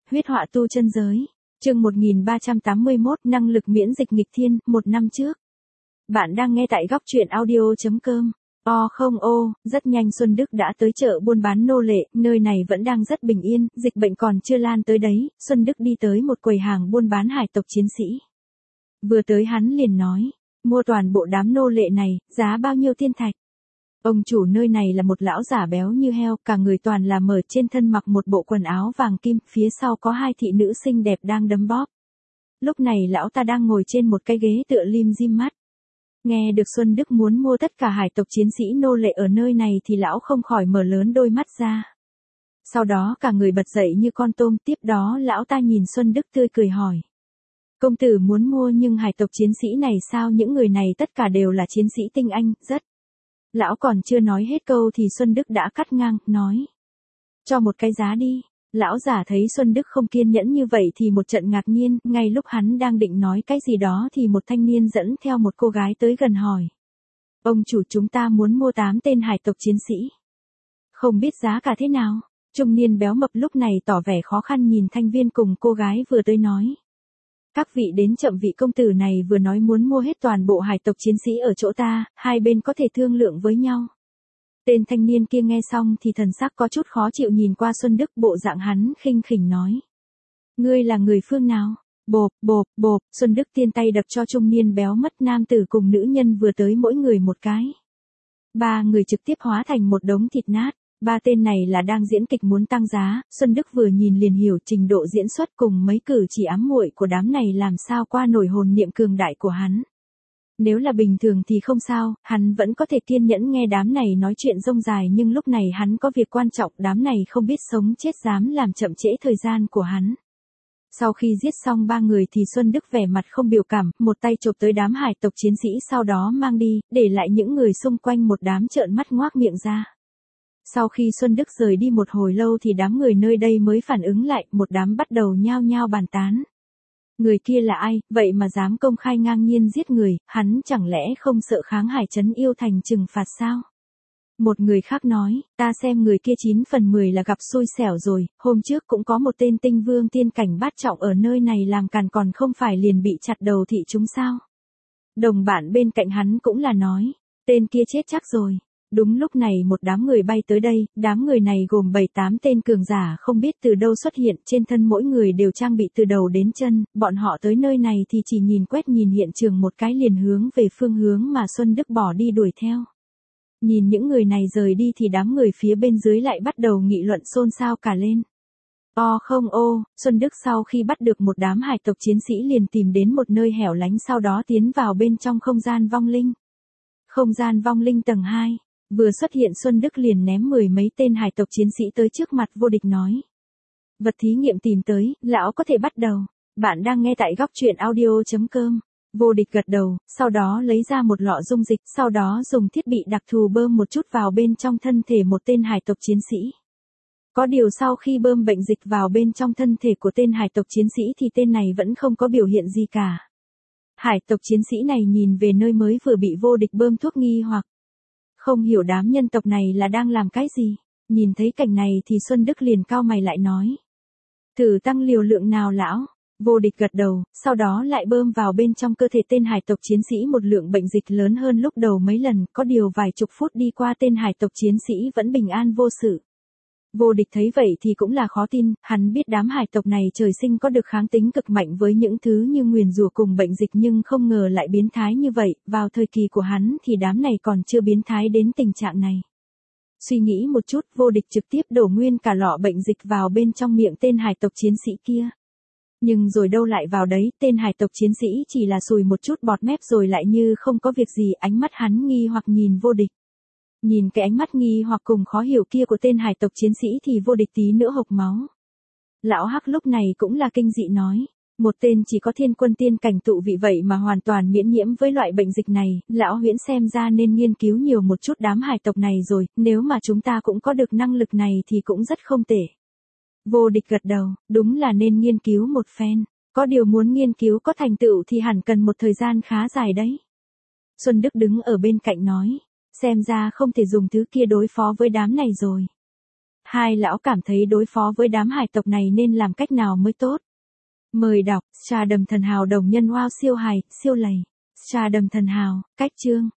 huyết họa tu chân giới. Chương 1381, năng lực miễn dịch nghịch thiên, một năm trước. Bạn đang nghe tại góc truyện audio.com. Rất nhanh Xuân Đức đã tới chợ buôn bán nô lệ, nơi này vẫn đang rất bình yên, dịch bệnh còn chưa lan tới đấy. Xuân Đức đi tới một quầy hàng buôn bán hải tộc chiến sĩ. Vừa tới hắn liền nói, mua toàn bộ đám nô lệ này, giá bao nhiêu tiên thạch? Ông chủ nơi này là một lão giả béo như heo, cả người toàn là mỡ, trên thân mặc một bộ quần áo vàng kim, phía sau có hai thị nữ xinh đẹp đang đấm bóp. Lúc này lão ta đang ngồi trên một cái ghế tựa lim dim mắt. Nghe được Xuân Đức muốn mua tất cả hải tộc chiến sĩ nô lệ ở nơi này thì lão không khỏi mở lớn đôi mắt ra. Sau đó cả người bật dậy như con tôm, tiếp đó lão ta nhìn Xuân Đức tươi cười hỏi. Công tử muốn mua nhưng hải tộc chiến sĩ này sao, những người này tất cả đều là chiến sĩ tinh anh, rất. Lão còn chưa nói hết câu thì Xuân Đức đã cắt ngang, nói. Cho một cái giá đi. Lão giả thấy Xuân Đức không kiên nhẫn như vậy thì một trận ngạc nhiên, ngay lúc hắn đang định nói cái gì đó thì một thanh niên dẫn theo một cô gái tới gần hỏi. Ông chủ, chúng ta muốn mua 8 tên hải tộc chiến sĩ. Không biết giá cả thế nào? Trung niên béo mập lúc này tỏ vẻ khó khăn nhìn thanh viên cùng cô gái vừa tới nói. Các vị đến chậm, vị công tử này vừa nói muốn mua hết toàn bộ hải tộc chiến sĩ ở chỗ ta, hai bên có thể thương lượng với nhau. Tên thanh niên kia nghe xong thì thần sắc có chút khó chịu nhìn qua Xuân Đức, bộ dạng hắn khinh khỉnh nói. Ngươi là người phương nào? Bộp, Xuân Đức tiên tay đập cho trung niên béo mất nam tử cùng nữ nhân vừa tới mỗi người một cái. Ba người trực tiếp hóa thành một đống thịt nát. Ba tên này là đang diễn kịch muốn tăng giá, Xuân Đức vừa nhìn liền hiểu trình độ diễn xuất cùng mấy cử chỉ ám muội của đám này làm sao qua nổi hồn niệm cường đại của hắn. Nếu là bình thường thì không sao, hắn vẫn có thể kiên nhẫn nghe đám này nói chuyện rông dài, nhưng lúc này hắn có việc quan trọng, đám này không biết sống chết dám làm chậm trễ thời gian của hắn. Sau khi giết xong ba người thì Xuân Đức vẻ mặt không biểu cảm, một tay chộp tới đám hải tộc chiến sĩ sau đó mang đi, để lại những người xung quanh một đám trợn mắt ngoác miệng ra. Sau khi Xuân Đức rời đi một hồi lâu thì đám người nơi đây mới phản ứng lại, một đám bắt đầu nhao nhao bàn tán. Người kia là ai, vậy mà dám công khai ngang nhiên giết người, hắn chẳng lẽ không sợ kháng hải trấn yêu thành trừng phạt sao? Một người khác nói, ta xem người kia 9 phần 10 là gặp xui xẻo rồi, hôm trước cũng có một tên tinh vương tiên cảnh bát trọng ở nơi này làm càn còn không phải liền bị chặt đầu thị chúng sao? Đồng bạn bên cạnh hắn cũng là nói, tên kia chết chắc rồi. Đúng lúc này một đám người bay tới đây, đám người này gồm 7-8 tên cường giả không biết từ đâu xuất hiện, trên thân mỗi người đều trang bị từ đầu đến chân, bọn họ tới nơi này thì chỉ nhìn quét nhìn hiện trường một cái liền hướng về phương hướng mà Xuân Đức bỏ đi đuổi theo. Nhìn những người này rời đi thì đám người phía bên dưới lại bắt đầu nghị luận xôn xao cả lên. Xuân Đức sau khi bắt được một đám hải tộc chiến sĩ liền tìm đến một nơi hẻo lánh, sau đó tiến vào bên trong không gian vong linh. Không gian vong linh tầng 2. Vừa xuất hiện Xuân Đức liền ném 10 mấy tên hải tộc chiến sĩ tới trước mặt Vô Địch nói. Vật thí nghiệm tìm tới, lão có thể bắt đầu. Bạn đang nghe tại góc truyện audio.com. Vô Địch gật đầu, sau đó lấy ra một lọ dung dịch, sau đó dùng thiết bị đặc thù bơm một chút vào bên trong thân thể một tên hải tộc chiến sĩ. Có điều sau khi bơm bệnh dịch vào bên trong thân thể của tên hải tộc chiến sĩ thì tên này vẫn không có biểu hiện gì cả. Hải tộc chiến sĩ này nhìn về nơi mới vừa bị Vô Địch bơm thuốc nghi hoặc. Không hiểu đám nhân tộc này là đang làm cái gì. Nhìn thấy cảnh này thì Xuân Đức liền cau mày lại nói. Thử tăng liều lượng nào lão? Vô Địch gật đầu, sau đó lại bơm vào bên trong cơ thể tên hải tộc chiến sĩ một lượng bệnh dịch lớn hơn lúc đầu mấy lần, có điều vài chục phút đi qua tên hải tộc chiến sĩ vẫn bình an vô sự. Vô Địch thấy vậy thì cũng là khó tin, hắn biết đám hải tộc này trời sinh có được kháng tính cực mạnh với những thứ như nguyền rủa cùng bệnh dịch nhưng không ngờ lại biến thái như vậy, vào thời kỳ của hắn thì đám này còn chưa biến thái đến tình trạng này. Suy nghĩ một chút, Vô Địch trực tiếp đổ nguyên cả lọ bệnh dịch vào bên trong miệng tên hải tộc chiến sĩ kia. Nhưng rồi đâu lại vào đấy, tên hải tộc chiến sĩ chỉ là sùi một chút bọt mép rồi lại như không có việc gì, ánh mắt hắn nghi hoặc nhìn Vô Địch. Nhìn cái ánh mắt nghi hoặc cùng khó hiểu kia của tên hải tộc chiến sĩ thì Vô Địch tí nữa hộc máu. Lão Hắc lúc này cũng là kinh dị nói. Một tên chỉ có thiên quân tiên cảnh tụ vị vậy mà hoàn toàn miễn nhiễm với loại bệnh dịch này, lão Huyễn xem ra nên nghiên cứu nhiều một chút đám hải tộc này rồi, nếu mà chúng ta cũng có được năng lực này thì cũng rất không tệ. Vô Địch gật đầu, đúng là nên nghiên cứu một phen, có điều muốn nghiên cứu có thành tựu thì hẳn cần một thời gian khá dài đấy. Xuân Đức đứng ở bên cạnh nói, xem ra không thể dùng thứ kia đối phó với đám này rồi. Hai lão cảm thấy đối phó với đám hải tộc này nên làm cách nào mới tốt. Mời đọc, Stardom thần hào đồng nhân wow siêu hài, siêu lầy. Stardom thần hào, cách chương.